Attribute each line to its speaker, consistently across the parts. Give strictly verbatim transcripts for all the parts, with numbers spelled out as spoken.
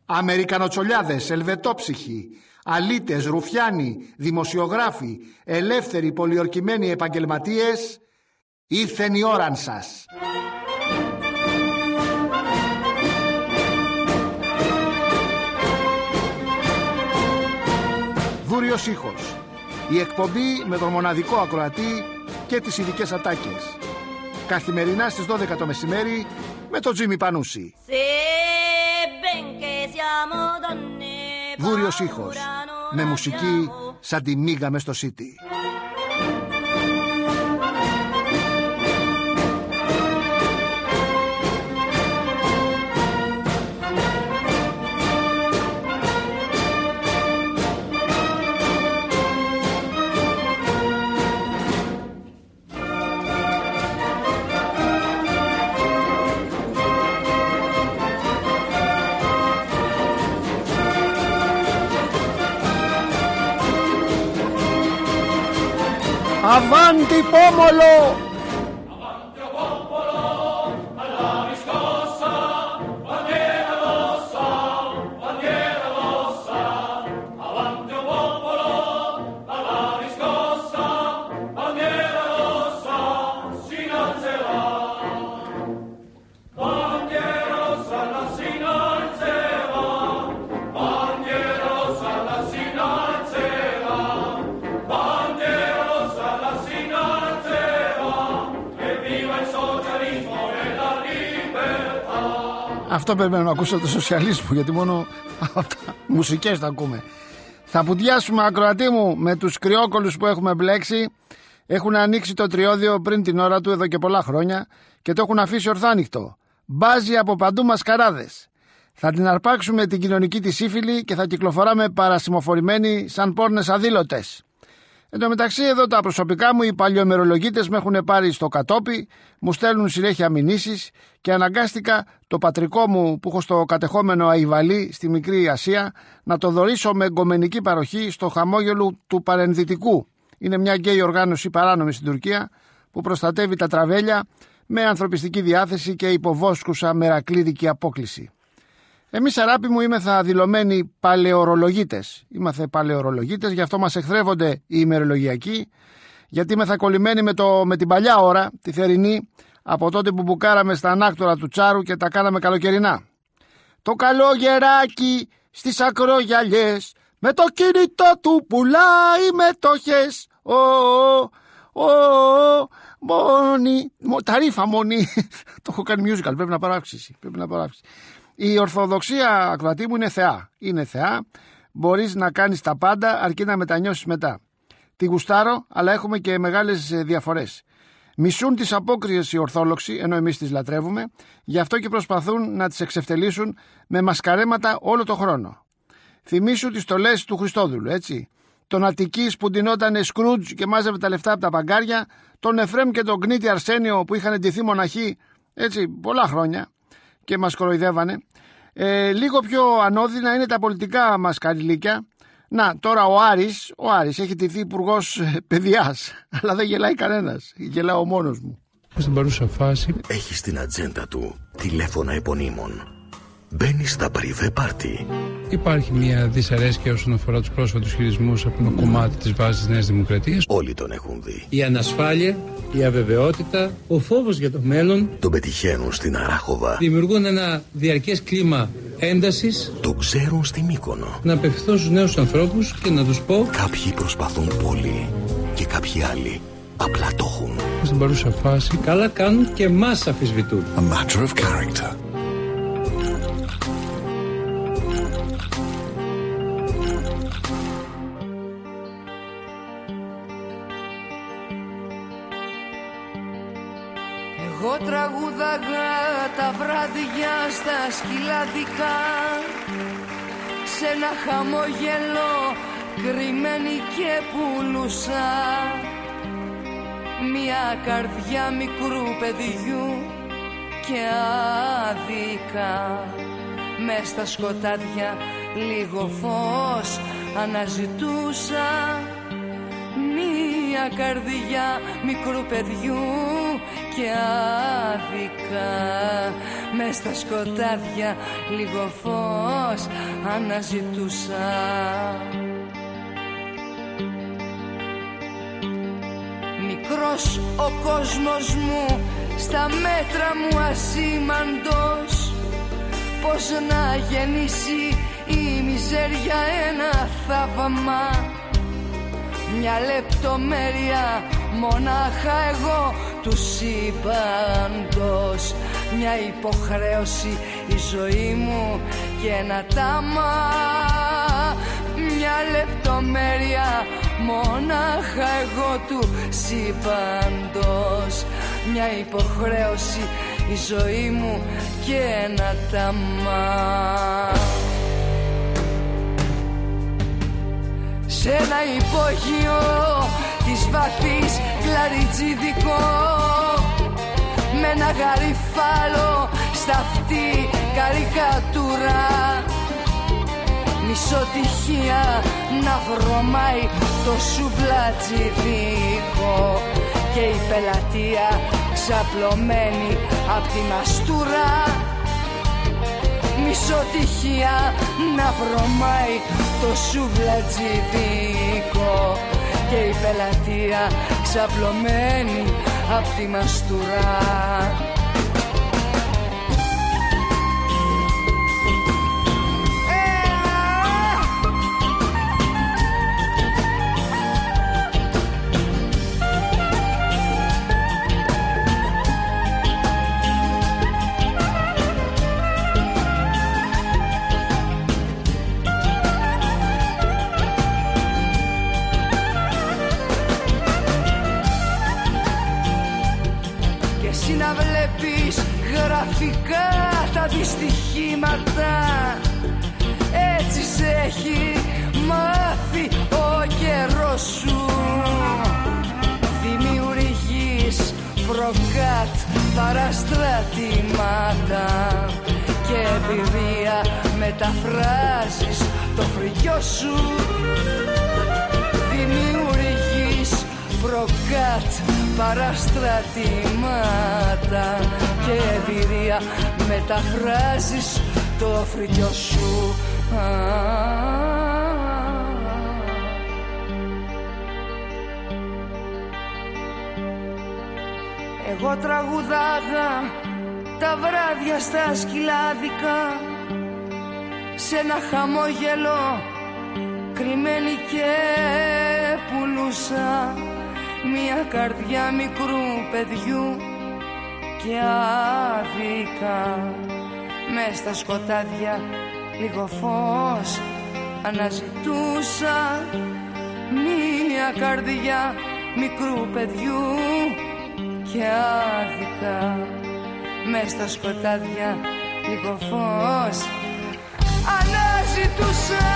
Speaker 1: Αμερικανοτσολιάδες, ελβετόψυχοι, αλήτες, ρουφιάνοι, δημοσιογράφοι, ελεύθεροι πολιορκημένοι επαγγελματίες, ήρθεν η ώραν σας. Δούριος ήχος. Η εκπομπή με τον μοναδικό ακροατή και τις ειδικές ατάκες. Καθημερινά στις δώδεκα το μεσημέρι με τον Τζίμι Πανούση. Δούριος ήχος. Με μουσική σαν τη μίγα μες στο City. Avanti pomolo!
Speaker 2: Avanti o popolo, alla riscossa, bandiera rossa, bandiera rossa. Avanti o popolo, alla riscossa, bandiera rossa, si innalzerà. Bandiera rossa, la si innalzerà. Bandiera rossa, la si innalzerà. Bandiera rossa, la si innalzerà. E viva il socialismo e la libertà.
Speaker 1: Αυτό περιμένω να ακούσω, το σοσιαλισμό, γιατί μόνο μουσικές θα ακούμε. Θα πουδιάσουμε, ακροατή μου, με τους κρυόκολους που έχουμε μπλέξει. Έχουν ανοίξει το τριώδιο πριν την ώρα του εδώ και πολλά χρόνια και το έχουν αφήσει ορθάνυχτο. Μπάζει από παντού μασκαράδες. Θα την αρπάξουμε την κοινωνική της σύφυλη και θα κυκλοφοράμε παρασημοφορημένοι σαν πόρνες αδήλωτες. Εν τω μεταξύ, εδώ τα προσωπικά μου, οι παλιομερολογίτες με έχουν πάρει στο κατόπι, μου στέλνουν συνέχεια μηνύσεις και αναγκάστηκα το πατρικό μου που έχω στο κατεχόμενο Αϊβαλί στη Μικρή Ασία να το δωρήσω με εγκομενική παροχή στο χαμόγελο του Παρενδυτικού. Είναι μια γκέι οργάνωση παράνομη στην Τουρκία που προστατεύει τα τραβέλια με ανθρωπιστική διάθεση και υποβόσκουσα μερακλίδικη απόκληση. Εμείς, αράπη μου, είμεθα δηλωμένοι παλαιορολογίτες. Είμαθε παλαιορολογίτες, γι' αυτό μας εχθρεύονται οι ημερολογιακοί, γιατί είμεθα κολλημένοι με, το, με την παλιά ώρα, τη θερινή, από τότε που μπουκάραμε στα ανάκτορα του Τσάρου και τα κάναμε καλοκαιρινά. Το καλό γεράκι στις ακρογιαλιές, με το κινητό του πουλάει μετοχές. Ω, ω, ω, μόνη, τα ρήφα μόνη. Το έχω κάνει musical, πρέπει να πάρω αύξηση, πρέπει να πάρω αύξηση. Η Ορθοδοξία, ακροατή μου, είναι θεά. Είναι θεά. Μπορείς να κάνεις τα πάντα αρκεί να μετανιώσεις μετά. Τη γουστάρω, αλλά έχουμε και μεγάλες διαφορές. Μισούν τις απόκριες οι Ορθόλοξοι, ενώ εμείς τις λατρεύουμε, γι' αυτό και προσπαθούν να τις εξευτελίσουν με μασκαρέματα όλο το χρόνο. Θυμήσου τις στολές του Χριστόδουλου, έτσι. Τον Αττικής που ντυνότανε Σκρούτζ και μάζευε τα λεφτά από τα παγκάρια, τον Εφρέμ και τον Κνίτη Αρσένιο που είχαν ντυθεί μοναχοί, έτσι, πολλά χρόνια και μας κοροϊδεύανε. Ε, λίγο πιο ανώδυνα είναι τα πολιτικά μας καριλίκια. Να, τώρα ο Άρης, ο Άρης έχει τηθεί υπουργός παιδιάς, αλλά δεν γελάει κανένας, γελάω μόνος μου.
Speaker 3: Στην παρούσα φάση
Speaker 4: έχει στην ατζέντα του τηλέφωνα επωνύμων. Μπαίνει στα πριβέ πάρτι.
Speaker 3: Υπάρχει μια δυσαρέσκεια όσον αφορά τους πρόσφατους χειρισμούς από ένα κομμάτι της βάσης της Νέας Δημοκρατίας.
Speaker 4: Όλοι τον έχουν δει.
Speaker 5: Η ανασφάλεια, η αβεβαιότητα, ο φόβος για το μέλλον
Speaker 4: τον πετυχαίνουν στην Αράχοβα.
Speaker 5: Δημιουργούν ένα διαρκές κλίμα έντασης.
Speaker 4: Το ξέρουν στη Μύκονο.
Speaker 5: Να απευθυνθώ στους νέους ανθρώπους και να τους πω:
Speaker 4: κάποιοι προσπαθούν πολύ και κάποιοι άλλοι απλά το έχουν.
Speaker 3: Στην παρούσα φάση
Speaker 5: καλά κάνουν και μας αμφισβητούν.
Speaker 4: A matter of character.
Speaker 6: Εγώ τραγούδαγα τα βράδια στα σκυλαδικά, σε ένα χαμόγελο κρυμμένη και πουλούσα μια καρδιά μικρού παιδιού και άδικα. Μες στα σκοτάδια λίγο φως αναζητούσα, μια καρδιά μικρού παιδιού και άδικα. Μες στα σκοτάδια λίγο φως αναζητούσα. Μικρός ο κόσμος μου, στα μέτρα μου ασήμαντος. Πώς να γεννήσει η μιζέρια ένα θαύμα, μια λεπτομέρεια μονάχα εγώ του σύμπαντος. Μια υποχρέωση η ζωή μου και ένα τάμα, μια λεπτομέρεια μονάχα εγώ του σύμπαντος. Μια υποχρέωση η ζωή μου και ένα τάμα. Σ' ένα υπόγειο της βαθύς κλαριτζίδικο, με ένα γαριφάλο στα αυτή καρικατούρα. Μισοτυχία να βρωμάει το σουβλατζιδίκο και η πελατεία ξαπλωμένη απ' τη μαστούρα. Μισοτυχία να βρωμάει το σουβλατζιδίκο και η πελατεία ξαπλωμένη απ' τη μαστούρα. Γραφικά τα δυστυχήματα, έτσι σε έχει μάθει ο καιρός σου. Δημιουργείς προκάτ παραστρατημάτα και εμπειρία μεταφράζεις το φρικιό σου. Δημιουργείς προκάτ παραστρατημάτα και εμπειρία μεταφράζεις το φρικιό σου. Εγώ τραγουδάγα τα βράδια στα σκυλάδικα, σε ένα χαμόγελο κρυμμένη και πουλούσα μια καρδιά μικρού παιδιού και άδικα. Μες στα σκοτάδια λίγο φως αναζητούσα, μια καρδιά μικρού παιδιού και άδικα. Μες στα σκοτάδια λίγο φως αναζητούσα.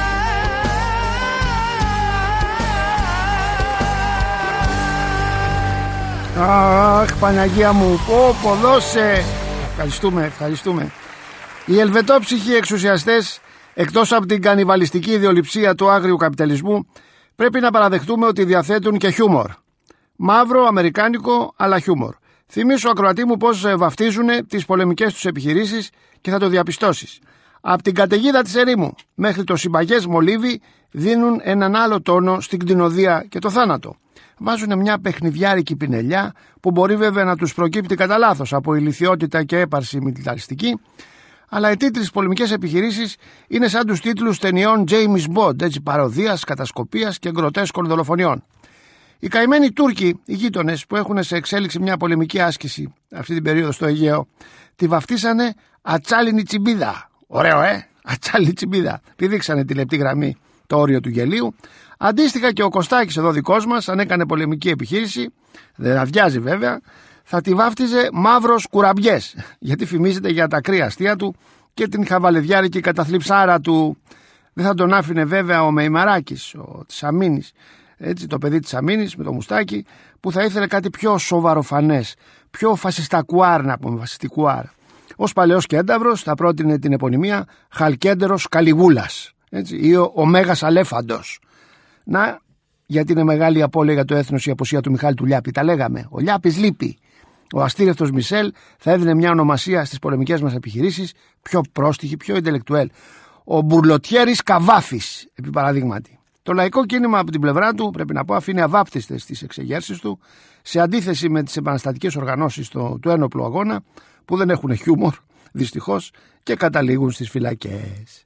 Speaker 1: Αχ, Παναγία μου, πω, πω, δώσε. Ευχαριστούμε, ευχαριστούμε. Οι ελβετόψυχοι εξουσιαστές, εκτός από την κανιβαλιστική ιδεολειψία του άγριου καπιταλισμού, πρέπει να παραδεχτούμε ότι διαθέτουν και χιούμορ. Μαύρο, αμερικάνικο, αλλά χιούμορ. Θυμήσου, ακροατή μου, πώς βαφτίζουν τις πολεμικές τους επιχειρήσεις και θα το διαπιστώσεις. Από την καταιγίδα της ερήμου μέχρι το συμπαγές μολύβι δίνουν έναν άλλο τόνο στην κτηνοδία και το θάνατο. Βάζουν μια παιχνιδιάρικη πινελιά που μπορεί βέβαια να τους προκύπτει κατά λάθος από ηλιθιότητα και έπαρση μιλιταριστική, αλλά οι τίτλοι στις πολεμικές επιχειρήσεις είναι σαν τους τίτλους ταινιών James Bond, έτσι, παροδίας, κατασκοπίας και γκροτέσκων δολοφονιών. Οι καημένοι Τούρκοι, οι γείτονες που έχουν σε εξέλιξη μια πολεμική άσκηση αυτή την περίοδο στο Αιγαίο, τη βαφτίσανε Ατσάλινη Τσιμπίδα. Ωραίο, ε! Ατσάλινη Τσιμπίδα. Πηδήξανε τη λεπτή γραμμή, το όριο του γελίου. Αντίστοιχα και ο Κωστάκης εδώ δικός μας, αν έκανε πολεμική επιχείρηση, δεν αδειάζει βέβαια, θα τη βάφτιζε Μαύρος Κουραμπιές, γιατί φημίζεται για τα κρύα αστεία του και την χαβαλεδιάρικη καταθλιψάρα του. Δεν θα τον άφηνε βέβαια ο Μεϊμαράκης, ο της Αμήνης, έτσι, το παιδί της Αμήνης με το μουστάκι, που θα ήθελε κάτι πιο σοβαροφανές, πιο φασιστακουάρ, να πούμε, φασιστικουάρ. Ως παλαιός κένταυρος θα πρότεινε την επωνυμία Χαλκέντερος Καλιγούλας, έτσι, ή ο, ο Μέγας Αλέφαντος. Να, γιατί είναι μεγάλη απώλεια για το έθνος η αποσία του Μιχάλη του Λιάπη. Τα λέγαμε. Ο Λιάπης λείπει. Ο αστήρευτος Μισελ θα έδινε μια ονομασία στις πολεμικές μας επιχειρήσεις πιο πρόστιχη, πιο ιντελεκτουέλ. Ο Μπουρλοτιέρης Καβάφης, επί παραδείγματι. Το λαϊκό κίνημα από την πλευρά του, πρέπει να πω, αφήνει αβάπτιστες τις εξεγέρσεις του, σε αντίθεση με τις επαναστατικές οργανώσεις του, του ένοπλου αγώνα, που δεν έχουν χιούμορ, δυστυχώς, και καταλήγουν στις φυλακές.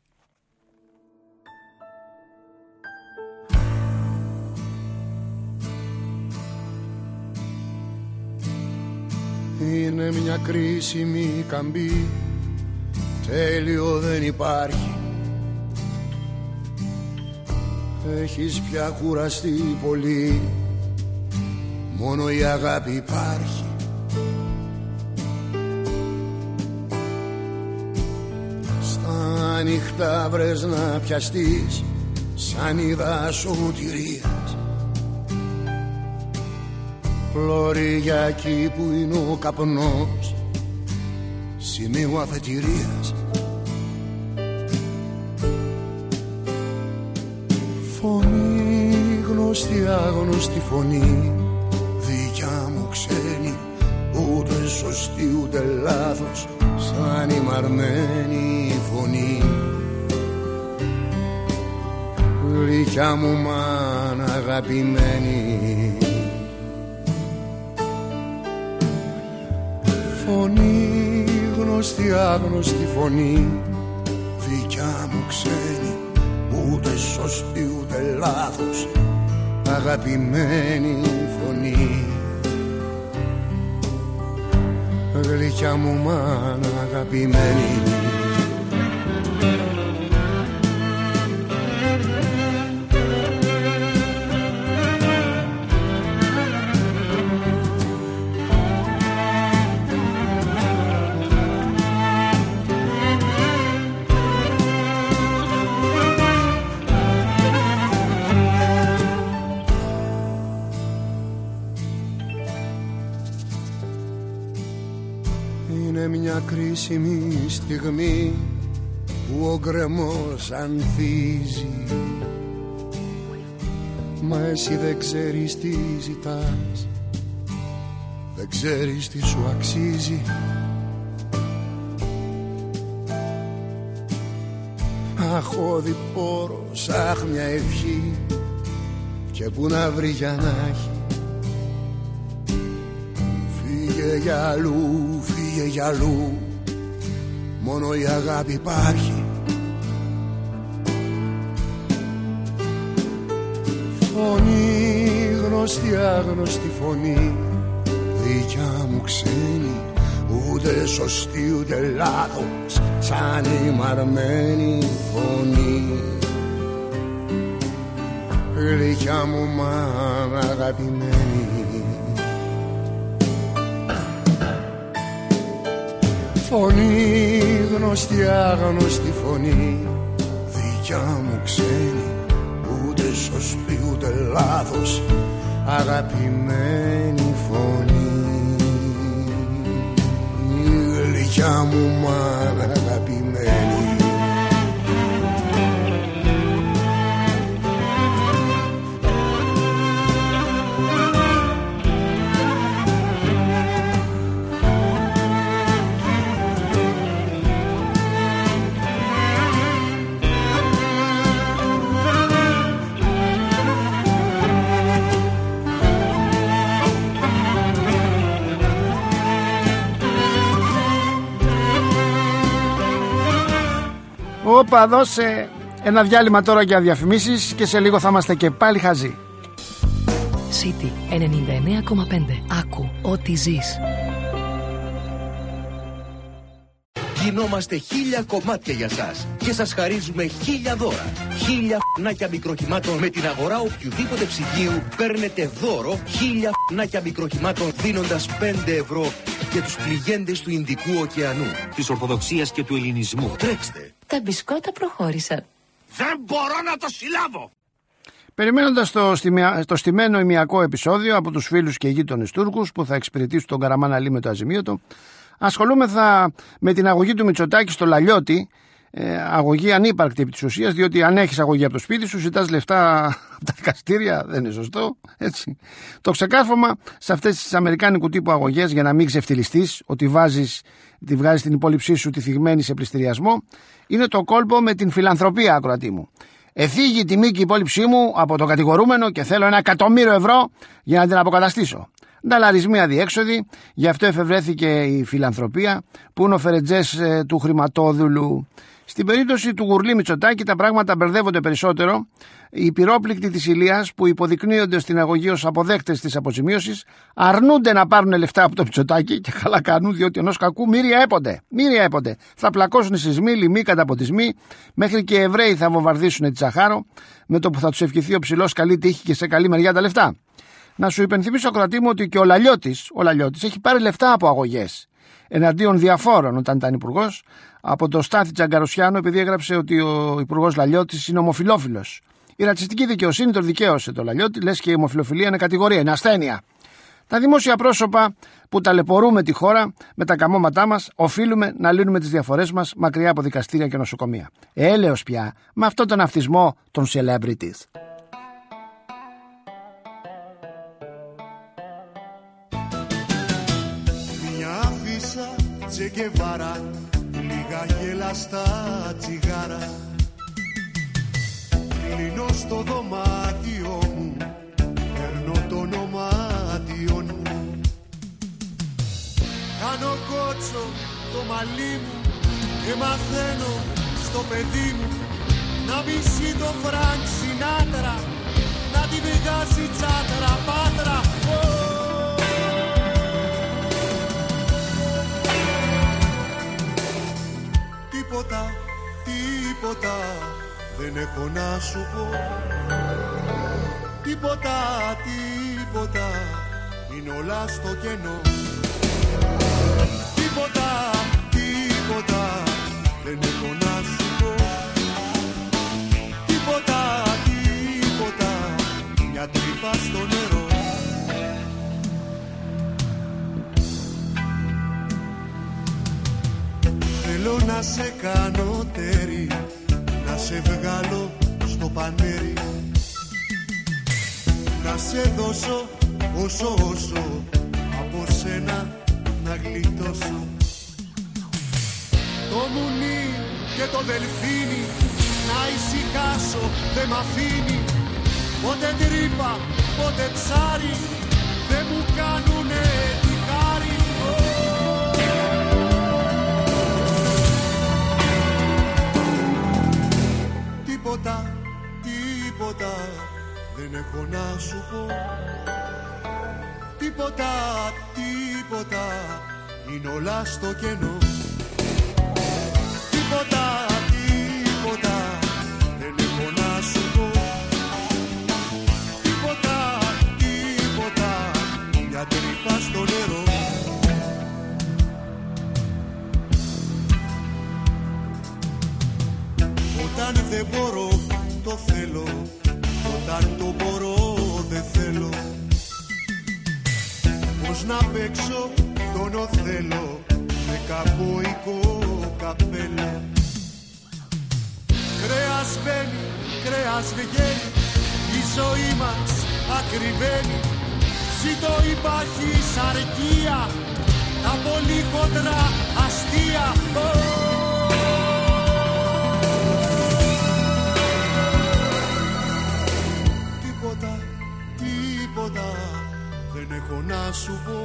Speaker 7: Είναι μια κρίσιμη καμπή, τέλειο δεν υπάρχει. Έχεις πια κουραστεί πολύ, μόνο η αγάπη υπάρχει. Στα ανοιχτά βρες να πιαστείς σαν είδα σωτηρίας. Πλώρη για εκεί που είναι ο καπνός, σημείο αφετηρίας. Φωνή γνωστή, άγνωστη φωνή, δικιά μου ξένη, ούτε σωστή ούτε λάθος, σαν η μαρμένη φωνή. Γλυκιά μου μάνα αγαπημένη, φωνή γνωστή, άγνωστη φωνή, δικιά μου ξένη, ούτε σωστή ούτε λάθος, αγαπημένη φωνή. Γλυκιά μου μάνα αγαπημένη. Κρίσιμη στιγμή που ο γκρεμός ανθίζει, μα εσύ δεν ξέρεις τι ζητάς, δεν ξέρεις τι σου αξίζει. Αχ, ο διπόρος, αχ, μια ευχή, και που να βρει για να έχει. Φύγε για αλλού, φύγε για αλλού, μόνο η αγάπη υπάρχει. Φωνή γνωστή, άγνωστη φωνή, δικιά μου ξένη, ούτε σωστή ούτε λάθος, σαν η μαρμένη φωνή. Γλυκιά μου μάνα αγαπημένη, φωνή γνωστή, άγνωστη φωνή, δικιά μου ξένη, ούτε σωστή ούτε λάθος, αγαπημένη φωνή. Γλυκιά μου μάνα αγαπημένη.
Speaker 1: Όπα, δώσε ένα διάλειμμα τώρα για διαφημίσεις και σε λίγο θα είμαστε και πάλι χαζοί.
Speaker 8: City ενενήντα εννέα κόμμα πέντε. Άκου ό,τι ζεις.
Speaker 9: Γινόμαστε χίλια κομμάτια για σας και σας χαρίζουμε χίλια δώρα. Χίλια φνάκια μικροχημάτων με την αγορά οποιοδήποτε ψυγείου παίρνετε δώρο χίλια φνάκια μικροχημάτων δίνοντας πέντε ευρώ για τους πληγέντες του Ινδικού ωκεανού, της Ορθοδοξίας και του Ελληνισμού. Τρέξτε!
Speaker 8: Τα μπισκότα προχώρησαν.
Speaker 9: Δεν μπορώ να το συλλάβω!
Speaker 1: Περιμένοντας το, στιμια... το στημένο ημιακό επεισόδιο από τους φίλους και γείτονες Τούρκους που θα εξυπηρετήσουν τον Καραμάν Αλή με το αζημίωτο, ασχολούμεθα με την αγωγή του Μητσοτάκη στο Λαλιώτη, ε, αγωγή ανύπαρκτη επί της ουσίας, διότι αν έχεις αγωγή από το σπίτι σου, ζητάς λεφτά από τα δικαστήρια, δεν είναι σωστό. Έτσι. Το ξεκάρφωμα σε αυτές τις αμερικάνικου τύπου αγωγές, για να μην ξεφτυλιστείς ότι βάζεις, τη βγάζεις την υπόλοιψή σου τη θυγμένη σε πληστηριασμό, είναι το κόλπο με την φιλανθρωπία, ακροατή μου. Εφήγει η τιμή και η υπόλοιψή μου από το κατηγορούμενο και θέλω ένα εκατομμύριο ευρώ για να την αποκαταστήσω. Νταλαρισμοί αδιέξοδοι, γι' αυτό εφευρέθηκε η φιλανθρωπία που είναι ο φερετζές ε, του χρηματόδουλου. Στην περίπτωση του Γουρλή Μητσοτάκη τα πράγματα μπερδεύονται περισσότερο. Οι πυρόπληκτοι της Ηλίας που υποδεικνύονται στην αγωγή ως αποδέκτες της αποζημίωσης αρνούνται να πάρουν λεφτά από το Μητσοτάκη και καλά κάνουν, διότι ενός κακού μύρια έπονται. Μύρια έπονται. Θα πλακώσουν σεισμοί, λοιμοί, καταποτισμοί, μέχρι και οι Εβραίοι θα βομβαρδίσουν τη Σαχάρο με το που θα τους ευχηθεί ο ψηλός καλή τύχη και σε καλή μεριά τα λεφτά. Να σου υπενθυμίσω, ακροατή μου, ότι και ο Λαλιώτης, ο Λαλιώτης έχει πάρει λεφτά από αγωγές εναντίον διαφόρων όταν ήταν υπουργός, από το Στάθη Τσαγκαροσιάνο, επειδή έγραψε ότι ο υπουργός Λαλιώτης είναι ομοφυλόφιλος. Η ρατσιστική δικαιοσύνη τον δικαίωσε το Λαλιώτη, λες και η ομοφυλοφιλία είναι κατηγορία, είναι ασθένεια. Τα δημόσια πρόσωπα που ταλαιπωρούμε τη χώρα με τα καμώματά μας, οφείλουμε να λύνουμε τις διαφορές μας μακριά από δικαστήρια και νοσοκομεία. Έλεος πια με αυτόν τον αυτισμό των celebrities.
Speaker 7: Τσεκεβάρα, λίγα γέλα στα τσιγάρα. Κλείνω στο δωμάτιο μου, παίρνω το ονομάτιο μου. Κάνω κότσο το μαλλί μου και μαθαίνω στο παιδί μου να μισεί το Φρανκ Σινάτρα, να τη βγάζει τσάτρα πάτρα. Τίποτα, τίποτα δεν έχω να σου πω. Τίποτα, τίποτα είναι όλα στο κενό. Τίποτα, τίποτα δεν έχω να σου πω. Τίποτα, τίποτα μια τρύπα στο νερό. Θέλω να σε κάνω τέρι, να σε βγάλω στο πανέρι, να σε δώσω όσο όσο από σένα να γλιτώσω. Το μουνί και το δελφίνι να ησυχάσω δεν μ' αφήνει. Πότε τρύπα, πότε ψάρι δεν μου κάνουνε τη χάρη. Τίποτα, τίποτα δεν έχω να σου πω. Τίποτα, τίποτα είναι όλα στο κενό. Τίποτα, τίποτα δεν έχω να σου πω. Τίποτα, τίποτα μια τρύπα στο νερό. Όταν δεν μπορώ το θέλω, όταν το μπορώ δεν θέλω. Πώς να παίξω τον Οθέλο με καμποϊκό καπέλο. Κρέας μπαίνει, κρέας βγαίνει, η ζωή μας ακριβένει. Ζήτω η παχής αρκία, τα πολύ χοντρά αστεία. Τίποτα, τίποτα δεν έχω να σου πω.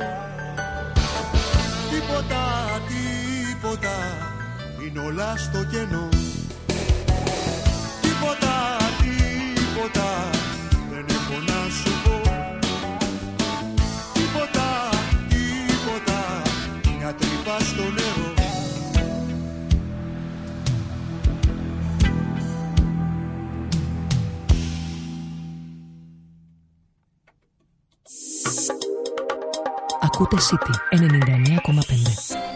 Speaker 7: Τίποτα, τίποτα είναι όλα στο κενό. Τίποτα, τίποτα δεν έχω να σου πω. Τίποτα, τίποτα μια τρύπα στο νερό.
Speaker 8: Ακούτε City ενενήντα εννέα κόμμα πέντε.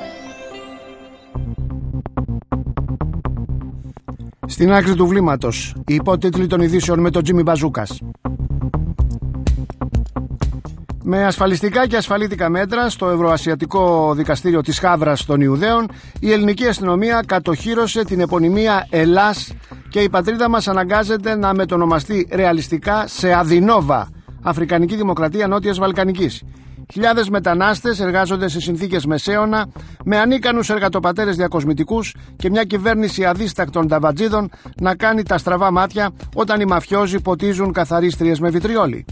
Speaker 1: Στην άκρη του βλήματος, οι υπότιτλοι των ειδήσεων με τον Τζίμι Μπαζούκας. Με ασφαλιστικά και ασφαλίτικα μέτρα στο Ευρωασιατικό Δικαστήριο της Χάβρας των Ιουδαίων, η ελληνική αστυνομία κατοχύρωσε την επωνυμία Ελλάς και η πατρίδα μας αναγκάζεται να μετονομαστεί ρεαλιστικά σε Αδινόβα, Αφρικανική Δημοκρατία Νότιας Βαλκανικής. Χιλιάδες μετανάστες εργάζονται σε συνθήκες μεσαίωνα, με ανίκανους εργατοπατέρες διακοσμητικούς και μια κυβέρνηση αδίστακτων ταβατζίδων να κάνει τα στραβά μάτια όταν οι μαφιόζοι ποτίζουν καθαρίστριες με βιτριόλι.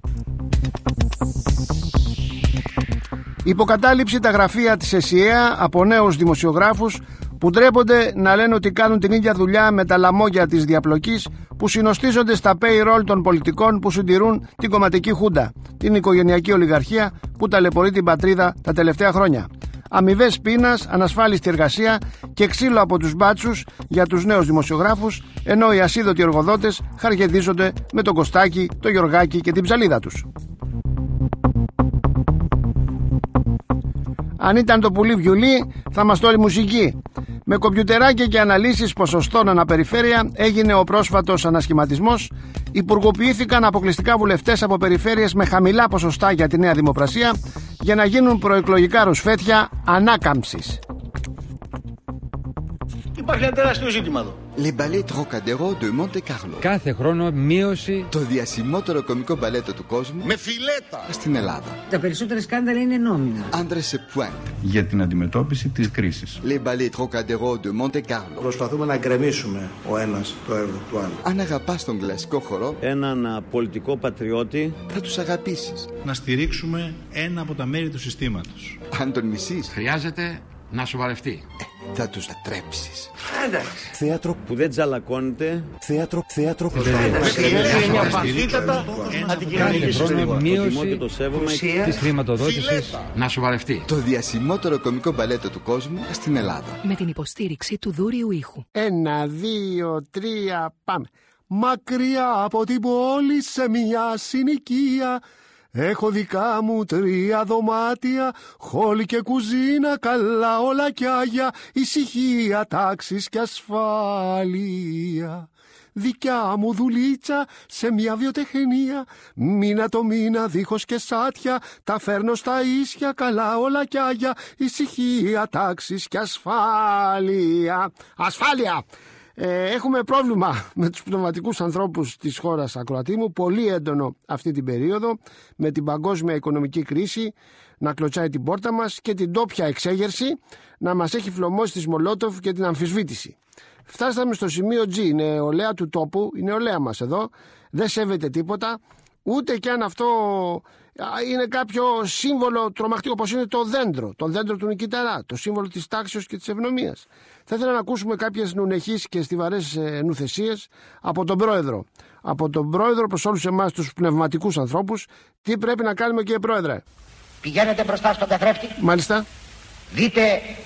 Speaker 1: Υποκατάληψη τα γραφεία της ΕΣΥΑ από νέους δημοσιογράφους που ντρέπονται να λένε ότι κάνουν την ίδια δουλειά με τα λαμόγια της διαπλοκής που συνοστίζονται στα payroll των πολιτικών που συντηρούν την κομματική χούντα, την οικογενειακή ολιγαρχία που ταλαιπωρεί την πατρίδα τα τελευταία χρόνια. Αμοιβές πείνας, ανασφάλιστη εργασία και ξύλο από τους μπάτσους για τους νέους δημοσιογράφους, ενώ οι ασίδωτοι εργοδότες χαργεντίζονται με τον Κωστάκη, το Γιωργάκη και την ψαλίδα τους. Αν ήταν το πουλί βιουλί, θα είμαστε όλοι μουσικοί. Με κομπιουτεράκια και αναλύσεις ποσοστών αναπεριφέρεια έγινε ο πρόσφατος ανασχηματισμός. Υπουργοποιήθηκαν αποκλειστικά βουλευτές από περιφέρειες με χαμηλά ποσοστά για τη Νέα Δημοκρασία για να γίνουν προεκλογικά ρουσφέτια ανάκαμψης.
Speaker 10: Υπάρχει ένα τεράστιο ζήτημα εδώ.
Speaker 11: Les ballets Trocadéro de Monte Carlo.
Speaker 5: Κάθε χρόνο μείωση.
Speaker 11: Το διασημότερο κομικό μπαλέτο του κόσμου.
Speaker 10: Με φιλέτα.
Speaker 11: Στην Ελλάδα.
Speaker 12: Τα περισσότερα σκάνδαλα είναι νόμιμα.
Speaker 11: Άντρες σε pointe.
Speaker 13: Για την αντιμετώπιση της κρίσης.
Speaker 11: Les ballets Trocadéro de Monte Carlo.
Speaker 14: Προσπαθούμε να γκρεμίσουμε ο ένας το έργο του άλλου.
Speaker 11: Αν αγαπάς τον κλασικό χορό,
Speaker 15: έναν πολιτικό πατριώτη,
Speaker 11: θα τους αγαπήσεις.
Speaker 13: Να στηρίξουμε ένα από τα μέρη του συστήματος.
Speaker 11: Αν τον μισείς,
Speaker 16: χρειάζεται να σοβαρευτεί.
Speaker 11: Ε, θα τους ατρέψεις.
Speaker 15: Εντάξει. Θέατρο που δεν τζαλακώνεται.
Speaker 11: Θέατρο, θέατρο που
Speaker 15: δεν
Speaker 10: είναι μια βαθύτατα αντικειμενική
Speaker 5: μείωση της χρηματοδότησης.
Speaker 16: Να σοβαρευτεί.
Speaker 11: Το διασημότερο κομικό μπαλέτο του κόσμου στην Ελλάδα.
Speaker 8: Με την υποστήριξη του Δούριου Ήχου.
Speaker 1: Ένα, δύο, τρία, πάμε.
Speaker 7: Μακριά από την πόλη σε μια συνοικία έχω δικά μου τρία δωμάτια, χόλι και κουζίνα, καλά όλα κι άγια, ησυχία, τάξης και ασφάλεια. Δικιά μου δουλίτσα σε μια βιοτεχνία, μήνα το μήνα δίχως και σάτια, τα φέρνω στα ίσια, καλά όλα κι άγια, ησυχία, τάξης και ασφάλεια. Ασφάλεια! Ε, έχουμε πρόβλημα με τους πνευματικούς ανθρώπους της χώρας, ακροατή μου, πολύ έντονο αυτή την περίοδο, με την παγκόσμια οικονομική κρίση να κλωτσάει την πόρτα μας και την τόπια εξέγερση να μας έχει φλωμώσει τη Μολότοφ και την αμφισβήτηση. Φτάσαμε στο σημείο G, η νεολαία του τόπου, η νεολαία μας εδώ, δεν σέβεται τίποτα, ούτε και αν αυτό είναι κάποιο σύμβολο τρομακτικό, όπως είναι το δέντρο, το δέντρο του Νικηταρά, το σύμβολο της τάξης και της ευνομίας. Θα ήθελα να ακούσουμε κάποιες νουνεχείς και στιβαρές νουθεσίες από τον πρόεδρο. Από τον πρόεδρο προς όλους εμάς τους πνευματικούς ανθρώπους, τι πρέπει να κάνουμε, κύριε πρόεδρε?
Speaker 17: Πηγαίνετε μπροστά στον καθρέφτη.
Speaker 1: Μάλιστα.
Speaker 17: Δείτε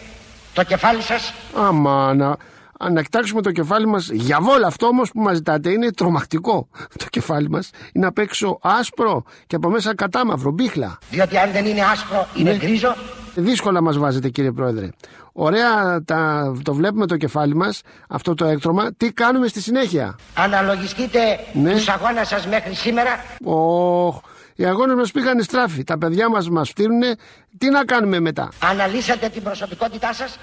Speaker 17: το κεφάλι σας.
Speaker 1: Άμα να... να κοιτάξουμε το κεφάλι μας, για βόλα αυτό όμως που μας ζητάτε είναι τρομακτικό. Το κεφάλι μας είναι απ' έξω άσπρο και από μέσα κατάμαυρο, μπίχλα.
Speaker 17: Διότι αν δεν είναι άσπρο είναι ναι. γκρίζο.
Speaker 1: Δύσκολα μας βάζετε, κύριε πρόεδρε. Ωραία τα, το βλέπουμε το κεφάλι μας, αυτό το έκτρωμα. Τι κάνουμε στη συνέχεια?
Speaker 17: Αναλογιστείτε ναι. τους αγώνες σας μέχρι σήμερα.
Speaker 1: Oh, οι αγώνες μας πήγανε στράφη. Τα παιδιά μας μας φτύνουνε. Τι να κάνουμε μετά?
Speaker 17: Αναλύσατε την προσωπικότητά σας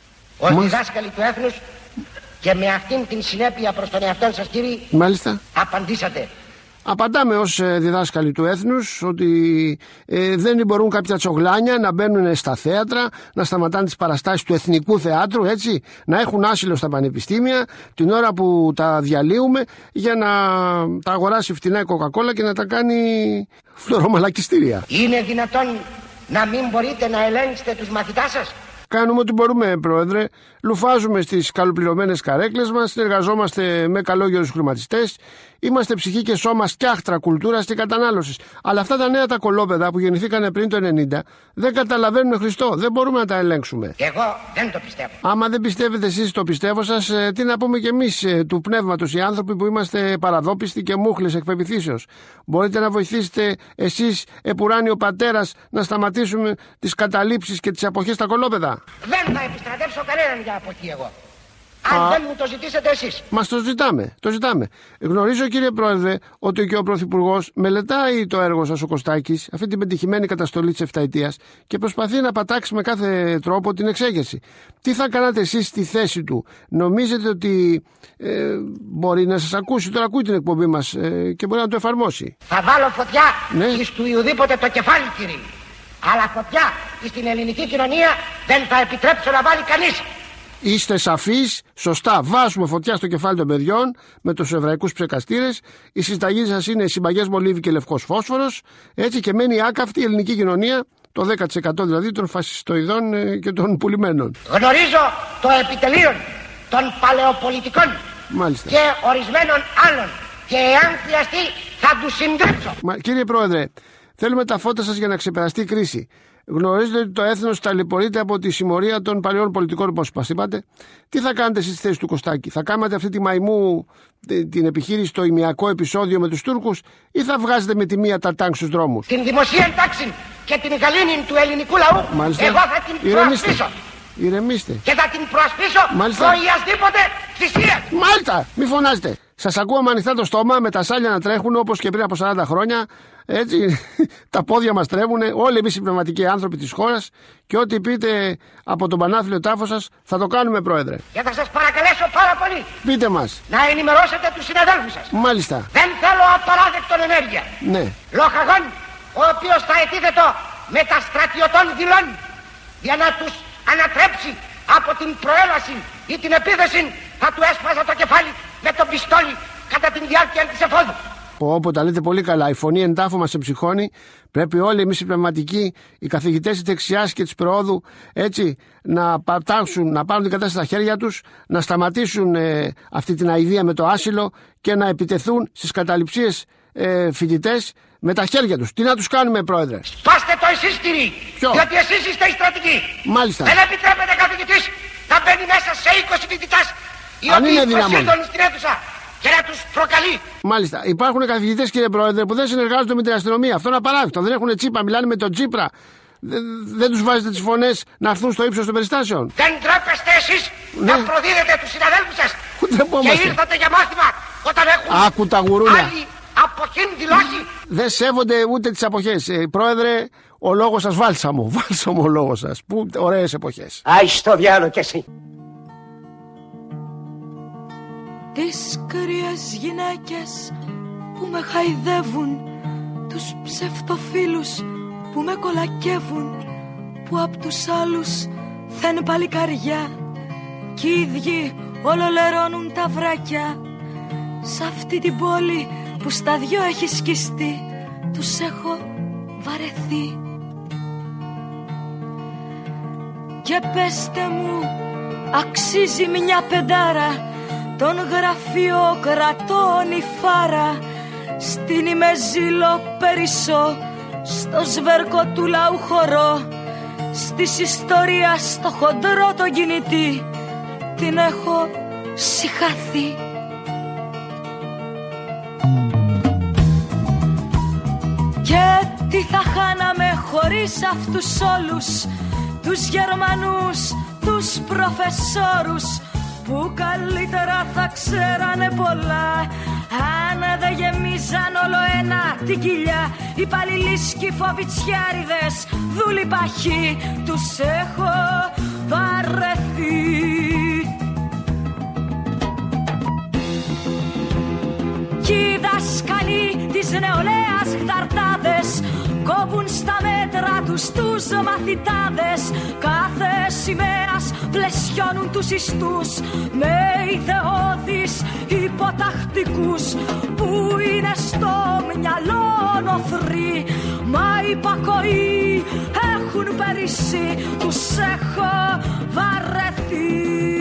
Speaker 17: ως Μας... διδάσκαλοι του έθνους και με αυτήν την συνέπεια προς τον εαυτόν σας, κύριοι,
Speaker 1: Μάλιστα.
Speaker 17: απαντήσατε.
Speaker 1: Απαντάμε ως διδάσκαλοι του έθνους ότι ε, δεν μπορούν κάποια τσογλάνια να μπαίνουν στα θέατρα, να σταματάνε τις παραστάσεις του Εθνικού Θεάτρου, έτσι, να έχουν άσυλο στα πανεπιστήμια την ώρα που τα διαλύουμε για να τα αγοράσει φτηνά η Coca-Cola και να τα κάνει φλωρομαλακιστήρια.
Speaker 17: Είναι δυνατόν να μην μπορείτε να ελέγξετε τους μαθητάς σας?
Speaker 1: Κάνουμε ό,τι μπορούμε, πρόεδρε. Λουφάζουμε στις καλοπληρωμένες καρέκλες μας, συνεργαζόμαστε με καλόγερους χρηματιστές, είμαστε ψυχή και σώμα σκιάχτρα κουλτούρας και κατανάλωσης. Αλλά αυτά τα νέα τα κολόπεδα που γεννηθήκανε πριν το ενενήντα δεν καταλαβαίνουν Χριστό, δεν μπορούμε να τα ελέγξουμε.
Speaker 17: Εγώ δεν το πιστεύω.
Speaker 1: Άμα δεν πιστεύετε εσείς, το πιστεύω σας, τι να πούμε κι εμείς του πνεύματος, οι άνθρωποι που είμαστε παραδόπιστοι και μούχλες εκπεπιθήσεως. Μπορείτε να βοηθήσετε εσείς, επουράνιο πατέρας, να σταματήσουμε τις καταλήψεις και τις αποχές στα κολόπεδα?
Speaker 17: Δεν θα επιστρατεύσω κανέναν για αποχή εγώ. αν
Speaker 1: Α.
Speaker 17: δεν μου το ζητήσετε εσείς.
Speaker 1: Μας το ζητάμε, το ζητάμε. Γνωρίζω, κύριε Πρόεδρε, ότι και ο Πρωθυπουργός μελετάει το έργο σας, ο Κωστάκης, αυτή την πετυχημένη καταστολή της εφταετίας και προσπαθεί να πατάξει με κάθε τρόπο την εξέγερση. Τι θα κάνατε εσείς στη θέση του? Νομίζετε ότι ε, μπορεί να σας ακούσει? Τώρα ακούει την εκπομπή μας ε, και μπορεί να το εφαρμόσει.
Speaker 17: Θα βάλω φωτιά
Speaker 1: Ναι.
Speaker 17: εις του Ιουδήποτε το κεφάλι, κύριε. Αλλά φωτιά στην ελληνική κοινωνία δεν θα επιτρέψω να βάλει κανείς.
Speaker 1: Είστε σαφείς, σωστά. Βάζουμε φωτιά στο κεφάλι των παιδιών με τους εβραϊκούς ψεκαστήρες. Η συνταγή σας είναι συμπαγές μολύβι και λευκός φόσφορος. Έτσι, και μένει άκαυτη η ελληνική κοινωνία, το δέκα τοις εκατό δηλαδή των φασιστοειδών ε, και των πουλημένων.
Speaker 17: Γνωρίζω το επιτελείο των παλαιοπολιτικών.
Speaker 1: Μάλιστα.
Speaker 17: Και ορισμένων άλλων. Και εάν χρειαστεί θα τους συντρίψω.
Speaker 1: Μα, κύριε Πρόεδρε, θέλουμε τα φώτα σας για να ξεπεραστεί η κρίση. Γνωρίζετε ότι το έθνος ταλαιπωρείται από τη συμμορία των παλαιών πολιτικών, όπως μας είπατε. Τι θα κάνετε εσείς στη θέση του Κωστάκη? Θα κάνετε αυτή τη μαϊμού την επιχείρηση, το ημιακό επεισόδιο με τους Τούρκους, ή θα βγάζετε με τη μία τα τάγκ στους δρόμους?
Speaker 17: Την δημοσία τάξη και την γαλήνη του ελληνικού λαού.
Speaker 1: Μάλιστα.
Speaker 17: Εγώ θα την
Speaker 1: Ηρεμήστε.
Speaker 17: προασπίσω.
Speaker 1: Ηρεμήστε.
Speaker 17: Και θα την προασπίσω
Speaker 1: Μάλιστα.
Speaker 17: προϊασδήποτε θυσία.
Speaker 1: Μάλιστα, μη φωνάζετε. Σας ακούω με ανοιχτά το στόμα, με τα σάλια να τρέχουν όπως και πριν από σαράντα χρόνια. Έτσι, τα πόδια μας τρέμουν. Όλοι εμείς οι πνευματικοί άνθρωποι της χώρας. Και ό,τι πείτε από τον πανάθλιο τάφο σας, θα το κάνουμε, Πρόεδρε.
Speaker 17: Και θα σας παρακαλέσω πάρα πολύ
Speaker 1: Πείτε μας.
Speaker 17: να ενημερώσετε τους συναδέλφους σας.
Speaker 1: Μάλιστα.
Speaker 17: Δεν θέλω απαράδεκτον ενέργεια.
Speaker 1: Ναι.
Speaker 17: Λοχαγόν, ο οποίος θα ετίθετο με τα στρατιωτών δηλών για να τους ανατρέψει από την προέλαση ή την επίθεση, θα του έσπαζα το κεφάλι με το πιστόλι κατά την διάρκεια της εφόδου.
Speaker 1: Όπω τα λέτε πολύ καλά, η φωνή εν τάφο μας εψυχώνει. Πρέπει όλοι εμείς οι πνευματικοί, οι καθηγητές της δεξιάς και της προόδου, έτσι, να πατάξουν, να πάρουν την κατάσταση στα χέρια τους, να σταματήσουν ε, αυτή την αηδία με το άσυλο και να επιτεθούν στις καταληψίες ε, φοιτητές με τα χέρια τους. Τι να τους κάνουμε, Πρόεδρε?
Speaker 17: Σπάστε το εσείς, κύριοι.
Speaker 1: Ποιο?
Speaker 17: Διότι εσείς είστε οι στρατηγοί.
Speaker 1: Μάλιστα.
Speaker 17: Δεν επιτρέπεται καθηγητής να μπαίνει μέσα σε είκοσι φοιτητάς οι
Speaker 1: Αν είναι
Speaker 17: οποίοι
Speaker 1: δυναμών.
Speaker 17: προσήλθουν στην αίθουσα και να τους προκαλεί.
Speaker 1: Μάλιστα. Υπάρχουν καθηγητές, κύριε Πρόεδρε, που δεν συνεργάζονται με την αστυνομία. Αυτό είναι απαράδεκτο. Δεν έχουν τσίπα, μιλάνε με τον Τσίπρα. Δεν, δεν τους βάζετε τις φωνές να έρθουν στο ύψος των περιστάσεων.
Speaker 17: Δεν τρέπεστε εσείς
Speaker 1: Ναι.
Speaker 17: να προδίδετε τους συναδέλφους σας. Και
Speaker 1: Τρεπόμαστε.
Speaker 17: ήρθατε για μάθημα όταν έχουν
Speaker 1: Άκου τα γουρούνια.
Speaker 17: άλλοι αποχήν δηλώσει.
Speaker 1: Δεν σέβονται ούτε τις αποχές. Ε, πρόεδρε, ο λόγος σας βάλσαμο. Βάλσαμο ο λόγος σας. Που ωραίες εποχές.
Speaker 17: Άι στο διάλο κι εσύ.
Speaker 6: Τις κρύες γυναίκες που με χαϊδεύουν, τους ψευτοφίλους που με κολακεύουν, που απ' τους άλλους θα είναι παλικαριά κι οι ίδιοι ολολερώνουν τα βράκια. Σ' αυτή την πόλη που στα δυο έχει σκιστεί, τους έχω βαρεθεί. Και πέστε μου, αξίζει μια πεντάρα των γραφειοκρατών η φάρα? Στην ημεζήλο περισσό, στο σβέρκο του λαού χορό, στις ιστορίας στο χοντρό το κινητή, την έχω συχαθεί. Και τι θα χάναμε χωρίς αυτούς όλους τους Γερμανούς, τους προφεσόρους, που καλύτερα θα ξέρανε πολλά αν δεν γεμίζαν όλο ένα την κοιλιά. Οι παλιλίσκοι φοβιτσιάριδες δούλοι παχοί, τους έχω βαρεθεί. Κι οι δάσκαλοι της νεολαίας χταρτάδες κόβουν στα μέτρα τους τους μαθητάδες. Κάθε σημαίας πλαισιώνουν τους ιστούς με ιδεώδεις υποτακτικούς που είναι στο μυαλό νοθροί, μα υπακοοί έχουν περίσει, τους έχω βαρεθεί.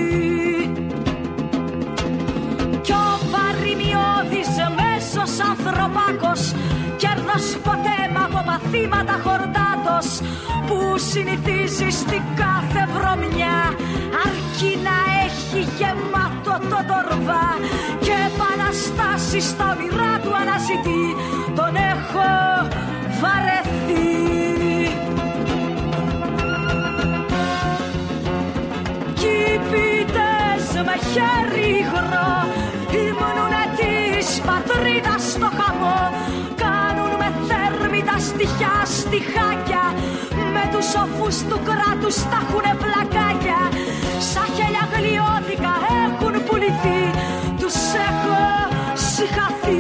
Speaker 6: Κι ο παροιμιώδης μέσος ανθρωπάκος, κέρδος ποτέ μ' από μαθήματα χορτάτος, που συνηθίζει στην κάθε βρωμιά, αρκεί να έχει γεμάτο το τορβά και επαναστάσεις στα όνειρά του αναζητεί, τον έχω βαρεθεί. Κι οι ποιητές με πια στιχάκια, με τους σοφούς του κράτους τα έχουνε πλακάκια. Σαν χέλια γλιώδικα έχουν πουληθεί, τους έχω συγχαθεί.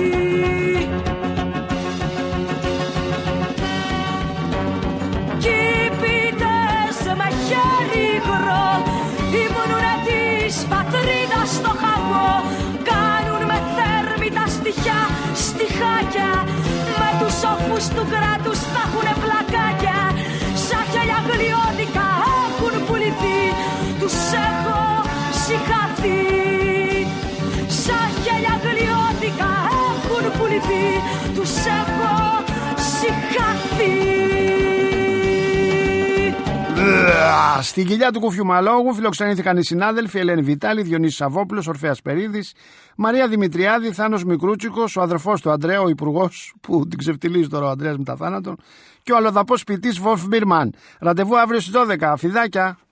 Speaker 6: Κήπητες με χέρι υγρό, ήμουνουνε της πατρίδας στο χαμό. Κάνουν με θέρμη τα στοιχιά στιχάκια, με τους σοφούς του κράτους τα έχουνε πλακάκια. Σαν χέλια γλιώδικα έχουν πουληθεί, τους έχω συγχαθεί. Σαν χέλια γλιώδικα έχουν πουληθεί, τους έχω συγχαθεί.
Speaker 1: Στην κοιλιά του Κουφιουμαλόγου φιλοξενήθηκαν οι συνάδελφοι Ελένη Βιτάλη, Διονύσης Σαββόπουλος, Ορφέας Περίδης, Μαρία Δημητριάδη, Θάνος Μικρούτσικος, ο αδερφός του Αντρέα, ο υπουργός που την ξεφτιλίζει τώρα ο Αντρέας μετά θάνατον, και ο αλλοδαπός ποιητής Βολφ Μπίρμαν. Ραντεβού αύριο στις δώδεκα. Φιδάκια.